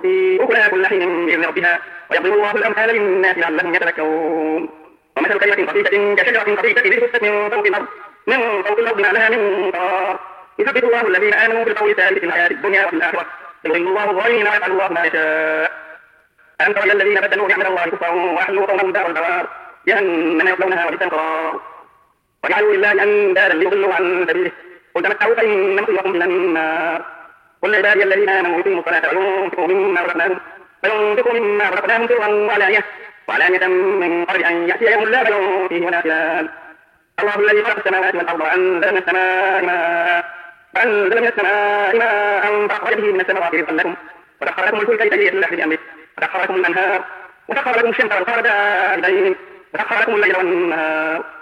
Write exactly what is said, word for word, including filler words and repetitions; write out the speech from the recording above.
تؤتي أكلها كل حين بإذن ربها ويضرب الله الأمثال للناس لعلهم يتذكرون. ومثل كلمة خبيثة كشجرة خبيثة اجتثت من فوق الأرض من فوق الأرض ما لها من قرار يثبت الله الذين آمنوا بالقول الثابت في الحياة الدنيا وفي الآخرة يضل الله الظالمين ويفعل الله ما يشاء. ألم تر إلى الذين بدلوا نعمة الله كفرا وأحلوا قومهم دار البوار جهنم يصلونها وبئس القرار وجعلوا لله أندادا ليضلوا عن سبيله قل تمتعوا فإن مصيركم إلى النار. قل لعبادي الذين آمنوا يقيموا الصلاة وينفقوا مما رزقناهم فينفقوا مما رزقناهم سرا وعلانية وعلانية من قبل أن يأتي يوم لا بيع فيه ولا خلال. الله الذي خلق السماوات والأرض وأنزل من السماء ماء وأنزل من السماء ماء فأخرج به من الثمرات رزقا لكم وسخر لكم الفلك لتجري في البحر بأمره وسخر لكم الأنهار وسخر لكم الشمس والقمر دائبين وسخر لكم الليل والنهار